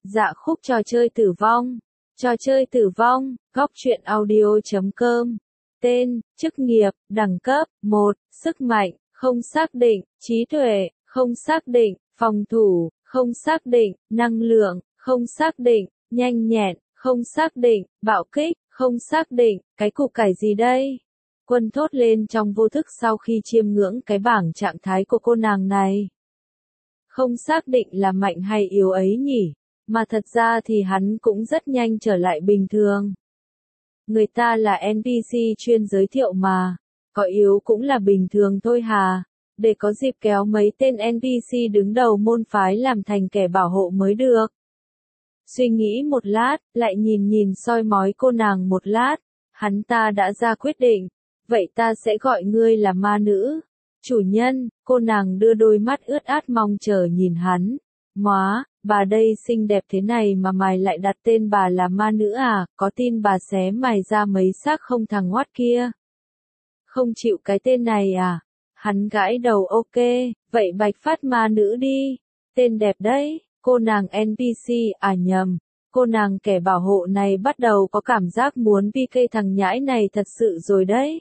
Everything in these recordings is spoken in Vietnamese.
Dạ khúc trò chơi tử vong. Trò chơi tử vong, góc truyện audio.com. Tên, chức nghiệp, đẳng cấp, 1, sức mạnh, không xác định, trí tuệ, không xác định, phòng thủ, không xác định, năng lượng, không xác định, nhanh nhẹn, không xác định, bạo kích, không xác định, cái cục cải gì đây? Quân thốt lên trong vô thức sau khi chiêm ngưỡng cái bảng trạng thái của cô nàng này. Không xác định là mạnh hay yếu ấy nhỉ? Mà thật ra thì hắn cũng rất nhanh trở lại bình thường. Người ta là NPC chuyên giới thiệu mà, có yếu cũng là bình thường thôi hà, để có dịp kéo mấy tên NPC đứng đầu môn phái làm thành kẻ bảo hộ mới được. Suy nghĩ một lát, lại nhìn soi mói cô nàng một lát, hắn ta đã ra quyết định, vậy ta sẽ gọi ngươi là ma nữ. Chủ nhân, cô nàng đưa đôi mắt ướt át mong chờ nhìn hắn. Móa, bà đây xinh đẹp thế này mà mày lại đặt tên bà là ma nữ à, có tin bà xé mày ra mấy xác không thằng ngoát kia. Không chịu cái tên này à? Hắn gãi đầu ok, vậy bạch phát ma nữ đi. Tên đẹp đấy, cô nàng NPC à nhầm. Cô nàng kẻ bảo hộ này bắt đầu có cảm giác muốn PK thằng nhãi này thật sự rồi đấy.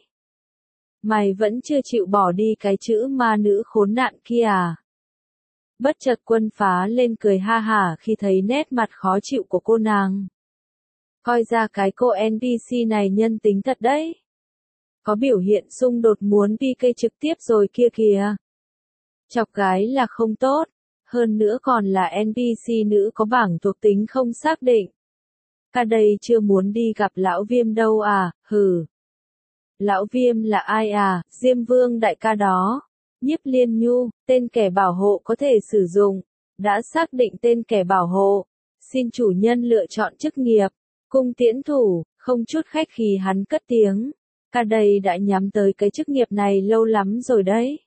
Mày vẫn chưa chịu bỏ đi cái chữ ma nữ khốn nạn kia à? Bất chợt Quân phá lên cười ha hả khi thấy nét mặt khó chịu của cô nàng. Coi ra cái cô NPC này nhân tính thật đấy. Có biểu hiện xung đột muốn PK trực tiếp rồi kia kìa. Chọc gái là không tốt, hơn nữa còn là NPC nữ có bảng thuộc tính không xác định. Ca đây chưa muốn đi gặp lão Viêm đâu à, hừ. Lão Viêm là ai à, Diêm Vương đại ca đó. Nhiếp Liên Nhu, tên kẻ bảo hộ có thể sử dụng. Đã xác định tên kẻ bảo hộ. Xin chủ nhân lựa chọn chức nghiệp. Cung tiễn thủ, không chút khách khí hắn cất tiếng. Ca đây đã nhắm tới cái chức nghiệp này lâu lắm rồi đấy.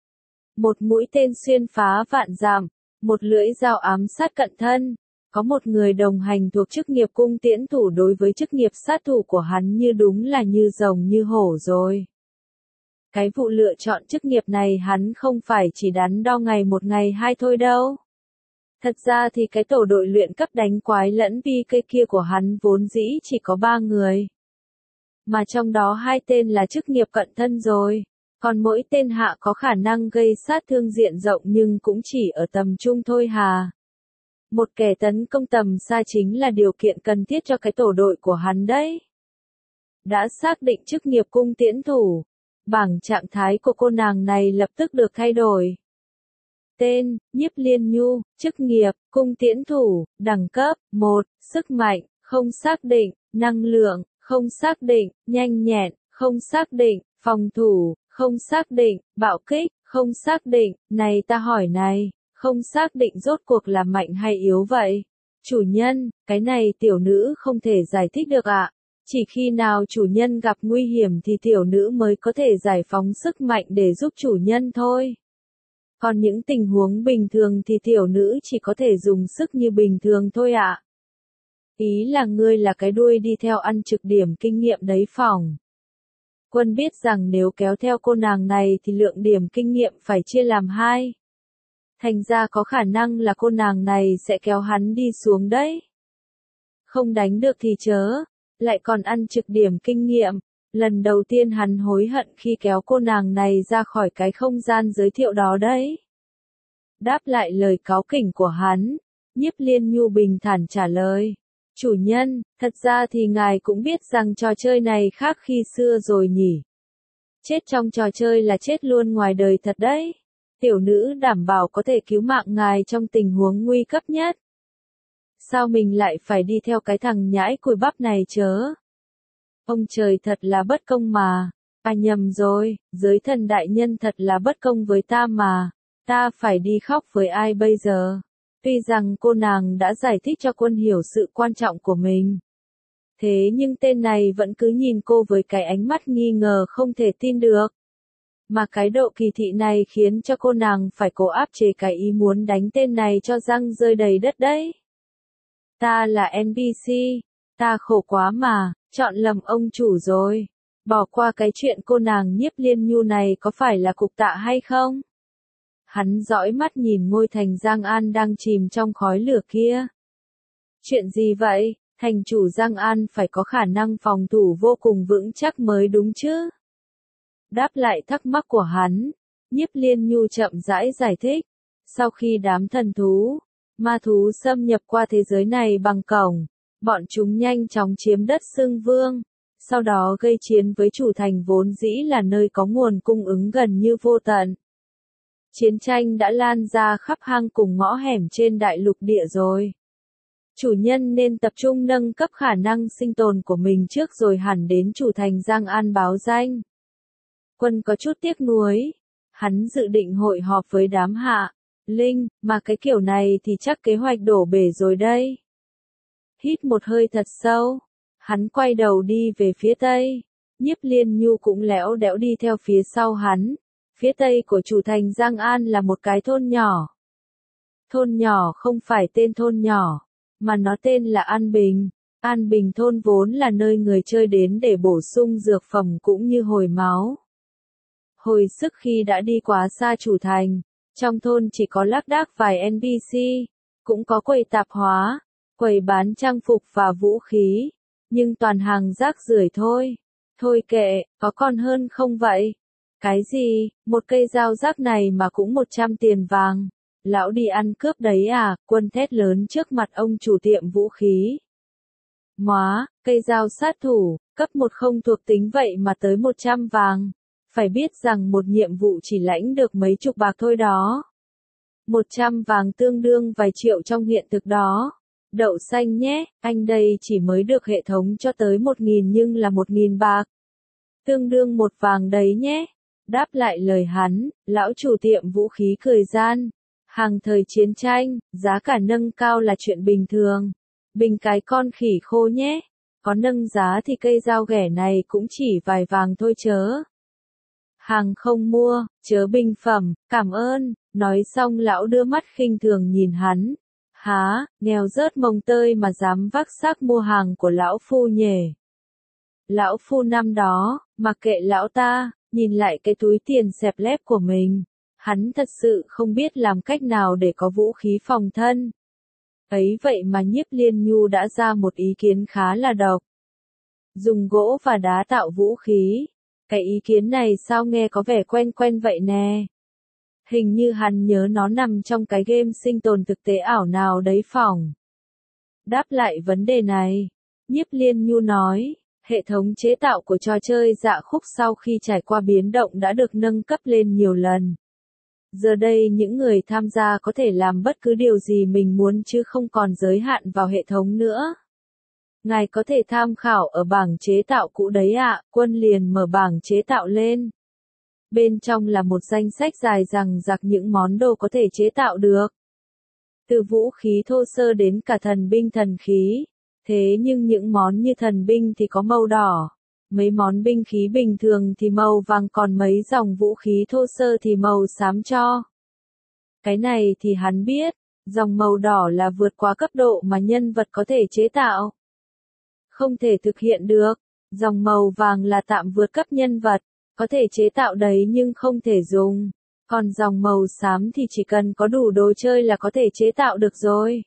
Một mũi tên xuyên phá vạn dặm, một lưỡi dao ám sát cận thân. Có một người đồng hành thuộc chức nghiệp cung tiễn thủ đối với chức nghiệp sát thủ của hắn như đúng là như rồng như hổ rồi. Cái vụ lựa chọn chức nghiệp này hắn không phải chỉ đắn đo ngày một ngày hai thôi đâu. Thật ra thì cái tổ đội luyện cấp đánh quái lẫn PK kia của hắn vốn dĩ chỉ có 3 người. Mà trong đó 2 tên là chức nghiệp cận thân rồi. Còn mỗi tên hạ có khả năng gây sát thương diện rộng nhưng cũng chỉ ở tầm trung thôi hà. Một kẻ tấn công tầm xa chính là điều kiện cần thiết cho cái tổ đội của hắn đấy. Đã xác định chức nghiệp cung tiễn thủ. Bảng trạng thái của cô nàng này lập tức được thay đổi. Tên, Nhiếp Liên Nhu, chức nghiệp, cung tiễn thủ, đẳng cấp, 1, sức mạnh, không xác định, năng lượng, không xác định, nhanh nhẹn, không xác định, phòng thủ, không xác định, bạo kích, không xác định, này ta hỏi này, không xác định rốt cuộc là mạnh hay yếu vậy? Chủ nhân, cái này tiểu nữ không thể giải thích được ạ. Chỉ khi nào chủ nhân gặp nguy hiểm thì tiểu nữ mới có thể giải phóng sức mạnh để giúp chủ nhân thôi. Còn những tình huống bình thường thì tiểu nữ chỉ có thể dùng sức như bình thường thôi ạ. Ý là ngươi là cái đuôi đi theo ăn trực điểm kinh nghiệm đấy phỏng. Quân biết rằng nếu kéo theo cô nàng này thì lượng điểm kinh nghiệm phải chia làm 2. Thành ra có khả năng là cô nàng này sẽ kéo hắn đi xuống đấy. Không đánh được thì chớ. Lại còn ăn trực điểm kinh nghiệm. Lần đầu tiên hắn hối hận khi kéo cô nàng này ra khỏi cái không gian giới thiệu đó đấy. Đáp lại lời cáu kỉnh của hắn, Nhiếp Liên Nhu bình thản trả lời. Chủ nhân, thật ra thì ngài cũng biết rằng trò chơi này khác khi xưa rồi nhỉ. Chết trong trò chơi là chết luôn ngoài đời thật đấy. Tiểu nữ đảm bảo có thể cứu mạng ngài trong tình huống nguy cấp nhất. Sao mình lại phải đi theo cái thằng nhãi cùi bắp này chớ? Ông trời thật là bất công mà. À nhầm rồi, giới thần đại nhân thật là bất công với ta mà. Ta phải đi khóc với ai bây giờ? Tuy rằng cô nàng đã giải thích cho Quân hiểu sự quan trọng của mình. Thế nhưng tên này vẫn cứ nhìn cô với cái ánh mắt nghi ngờ không thể tin được. Mà cái độ kỳ thị này khiến cho cô nàng phải cố áp chế cái ý muốn đánh tên này cho răng rơi đầy đất đấy. Ta là NPC, ta khổ quá mà, chọn lầm ông chủ rồi. Bỏ qua cái chuyện cô nàng Nhiếp Liên Nhu này có phải là cục tạ hay không? Hắn dõi mắt nhìn ngôi thành Giang An đang chìm trong khói lửa kia. Chuyện gì vậy? Thành chủ Giang An phải có khả năng phòng thủ vô cùng vững chắc mới đúng chứ. Đáp lại thắc mắc của hắn, Nhiếp Liên Nhu chậm rãi giải thích. Sau khi đám thần thú, ma thú xâm nhập qua thế giới này bằng cổng, bọn chúng nhanh chóng chiếm đất Xương Vương, sau đó gây chiến với chủ thành vốn dĩ là nơi có nguồn cung ứng gần như vô tận. Chiến tranh đã lan ra khắp hang cùng ngõ hẻm trên đại lục địa rồi. Chủ nhân nên tập trung nâng cấp khả năng sinh tồn của mình trước rồi hẳn đến chủ thành Giang An báo danh. Quân có chút tiếc nuối. Hắn dự định hội họp với đám Hạ, Linh, mà cái kiểu này thì chắc kế hoạch đổ bể rồi đây. Hít một hơi thật sâu. Hắn quay đầu đi về phía tây. Nhiếp Liên Nhu cũng lẽo đẽo đi theo phía sau hắn. Phía tây của chủ thành Giang An là một cái thôn nhỏ. Thôn nhỏ không phải tên thôn nhỏ, mà nó tên là An Bình. An Bình thôn vốn là nơi người chơi đến để bổ sung dược phẩm cũng như hồi máu. Hồi sức khi đã đi quá xa chủ thành, trong thôn chỉ có lác đác vài NPC, cũng có quầy tạp hóa, quầy bán trang phục và vũ khí, nhưng toàn hàng rác rưởi thôi. Thôi kệ, có còn hơn không vậy? Cái gì, một cây dao rác này mà cũng 100 tiền vàng. Lão đi ăn cướp đấy à? Quân thét lớn trước mặt ông chủ tiệm vũ khí. Móa, cây dao sát thủ, cấp 1 không thuộc tính vậy mà tới 100 vàng. Phải biết rằng một nhiệm vụ chỉ lãnh được mấy chục bạc thôi đó. 100 vàng tương đương vài triệu trong hiện thực đó. Đậu xanh nhé, anh đây chỉ mới được hệ thống cho tới 1.000 nhưng là 1.000 bạc. Tương đương 1 vàng đấy nhé. Đáp lại lời hắn, lão chủ tiệm vũ khí cười gian. Hàng thời chiến tranh, giá cả nâng cao là chuyện bình thường. Bình cái con khỉ khô nhé. Có nâng giá thì cây dao ghẻ này cũng chỉ vài vàng thôi chớ. Hàng không mua, chớ bình phẩm, cảm ơn. Nói xong lão đưa mắt khinh thường nhìn hắn. Há, nghèo rớt mồng tơi mà dám vác xác mua hàng của lão phu nhỉ. Lão phu năm đó, mặc kệ lão ta, nhìn lại cái túi tiền xẹp lép của mình. Hắn thật sự không biết làm cách nào để có vũ khí phòng thân. Ấy vậy mà Nhiếp Liên Nhu đã ra một ý kiến khá là độc. Dùng gỗ và đá tạo vũ khí. Cái ý kiến này sao nghe có vẻ quen quen vậy nè. Hình như hắn nhớ nó nằm trong cái game sinh tồn thực tế ảo nào đấy phỏng. Đáp lại vấn đề này, Nhiếp Liên Nhu nói, hệ thống chế tạo của trò chơi Dạ Khúc sau khi trải qua biến động đã được nâng cấp lên nhiều lần. Giờ đây những người tham gia có thể làm bất cứ điều gì mình muốn chứ không còn giới hạn vào hệ thống nữa. Ngài có thể tham khảo ở bảng chế tạo cũ đấy ạ. Quân liền mở bảng chế tạo lên. Bên trong là một danh sách dài dằng dặc những món đồ có thể chế tạo được. Từ vũ khí thô sơ đến cả thần binh thần khí. Thế nhưng những món như thần binh thì có màu đỏ. Mấy món binh khí bình thường thì màu vàng còn mấy dòng vũ khí thô sơ thì màu xám cho. Cái này thì hắn biết. Dòng màu đỏ là vượt quá cấp độ mà nhân vật có thể chế tạo. Không thể thực hiện được. Dòng màu vàng là tạm vượt cấp nhân vật. Có thể chế tạo đấy nhưng không thể dùng. Còn dòng màu xám thì chỉ cần có đủ đồ chơi là có thể chế tạo được rồi.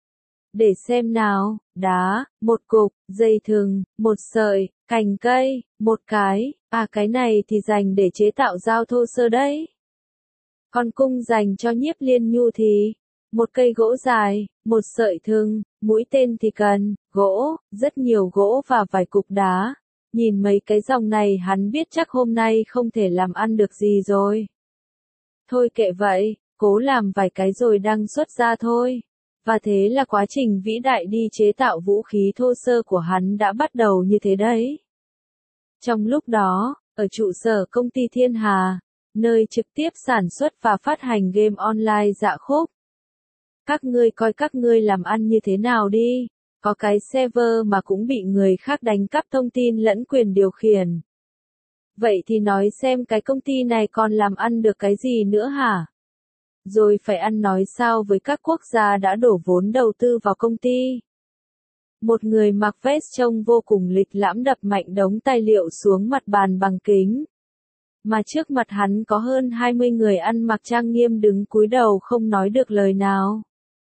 Để xem nào, đá, một cục, dây thừng, một sợi, cành cây, một cái, cái này thì dành để chế tạo dao thô sơ đấy. Còn cung dành cho Nhiếp Liên Nhu thì, một cây gỗ dài, một sợi thừng, mũi tên thì cần, gỗ, rất nhiều gỗ và vài cục đá. Nhìn mấy cái dòng này hắn biết chắc hôm nay không thể làm ăn được gì rồi. Thôi kệ vậy, cố làm vài cái rồi đăng xuất ra thôi. Và thế là quá trình vĩ đại đi chế tạo vũ khí thô sơ của hắn đã bắt đầu như thế đấy. Trong lúc đó, ở trụ sở công ty Thiên Hà, nơi trực tiếp sản xuất và phát hành game online Dạ Khúc. Các ngươi coi các ngươi làm ăn như thế nào đi, có cái server mà cũng bị người khác đánh cắp thông tin lẫn quyền điều khiển. Vậy thì nói xem cái công ty này còn làm ăn được cái gì nữa hả? Rồi phải ăn nói sao với các quốc gia đã đổ vốn đầu tư vào công ty. Một người mặc vest trông vô cùng lịch lãm đập mạnh đống tài liệu xuống mặt bàn bằng kính. Mà trước mặt hắn có hơn 20 người ăn mặc trang nghiêm đứng cúi đầu không nói được lời nào.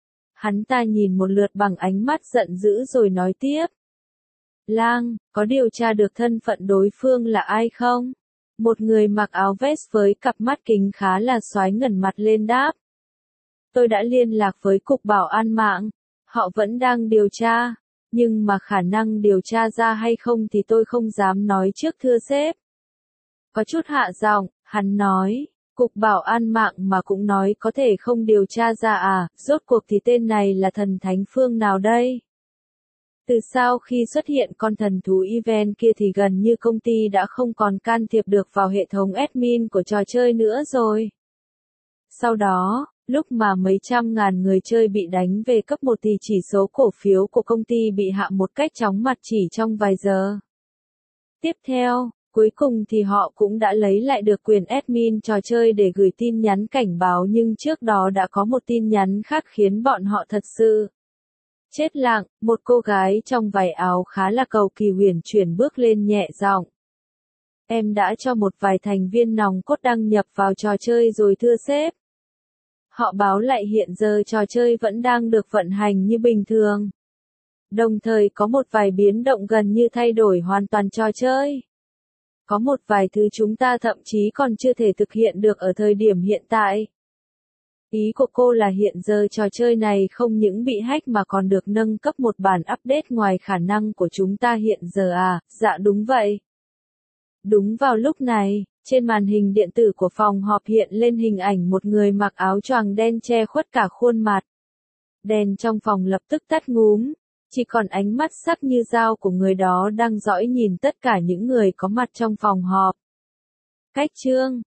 Hắn ta nhìn một lượt bằng ánh mắt giận dữ rồi nói tiếp. Lang, có điều tra được thân phận đối phương là ai không? Một người mặc áo vest với cặp mắt kính khá là xoáy ngẩng mặt lên đáp. Tôi đã liên lạc với Cục Bảo an mạng. Họ vẫn đang điều tra. Nhưng mà khả năng điều tra ra hay không thì tôi không dám nói trước thưa sếp. Có chút hạ giọng, hắn nói. Cục Bảo an mạng mà cũng nói có thể không điều tra ra à, rốt cuộc thì tên này là thần thánh phương nào đây? Từ sau khi xuất hiện con thần thú event kia thì gần như công ty đã không còn can thiệp được vào hệ thống admin của trò chơi nữa rồi. Sau đó, lúc mà mấy trăm ngàn người chơi bị đánh về cấp 1 thì chỉ số cổ phiếu của công ty bị hạ một cách chóng mặt chỉ trong vài giờ. Tiếp theo, cuối cùng thì họ cũng đã lấy lại được quyền admin trò chơi để gửi tin nhắn cảnh báo, nhưng trước đó đã có một tin nhắn khác khiến bọn họ thật sự chết lặng. Một cô gái trong váy áo khá là cầu kỳ huyền chuyển bước lên nhẹ giọng. Em đã cho một vài thành viên nòng cốt đăng nhập vào trò chơi rồi thưa sếp. Họ báo lại hiện giờ trò chơi vẫn đang được vận hành như bình thường. Đồng thời có một vài biến động gần như thay đổi hoàn toàn trò chơi. Có một vài thứ chúng ta thậm chí còn chưa thể thực hiện được ở thời điểm hiện tại. Ý của cô là hiện giờ trò chơi này không những bị hack mà còn được nâng cấp một bản update ngoài khả năng của chúng ta hiện giờ à? Dạ đúng vậy. Đúng vào lúc này, trên màn hình điện tử của phòng họp hiện lên hình ảnh một người mặc áo choàng đen che khuất cả khuôn mặt. Đèn trong phòng lập tức tắt ngúm, chỉ còn ánh mắt sắc như dao của người đó đang dõi nhìn tất cả những người có mặt trong phòng họp. Cách chương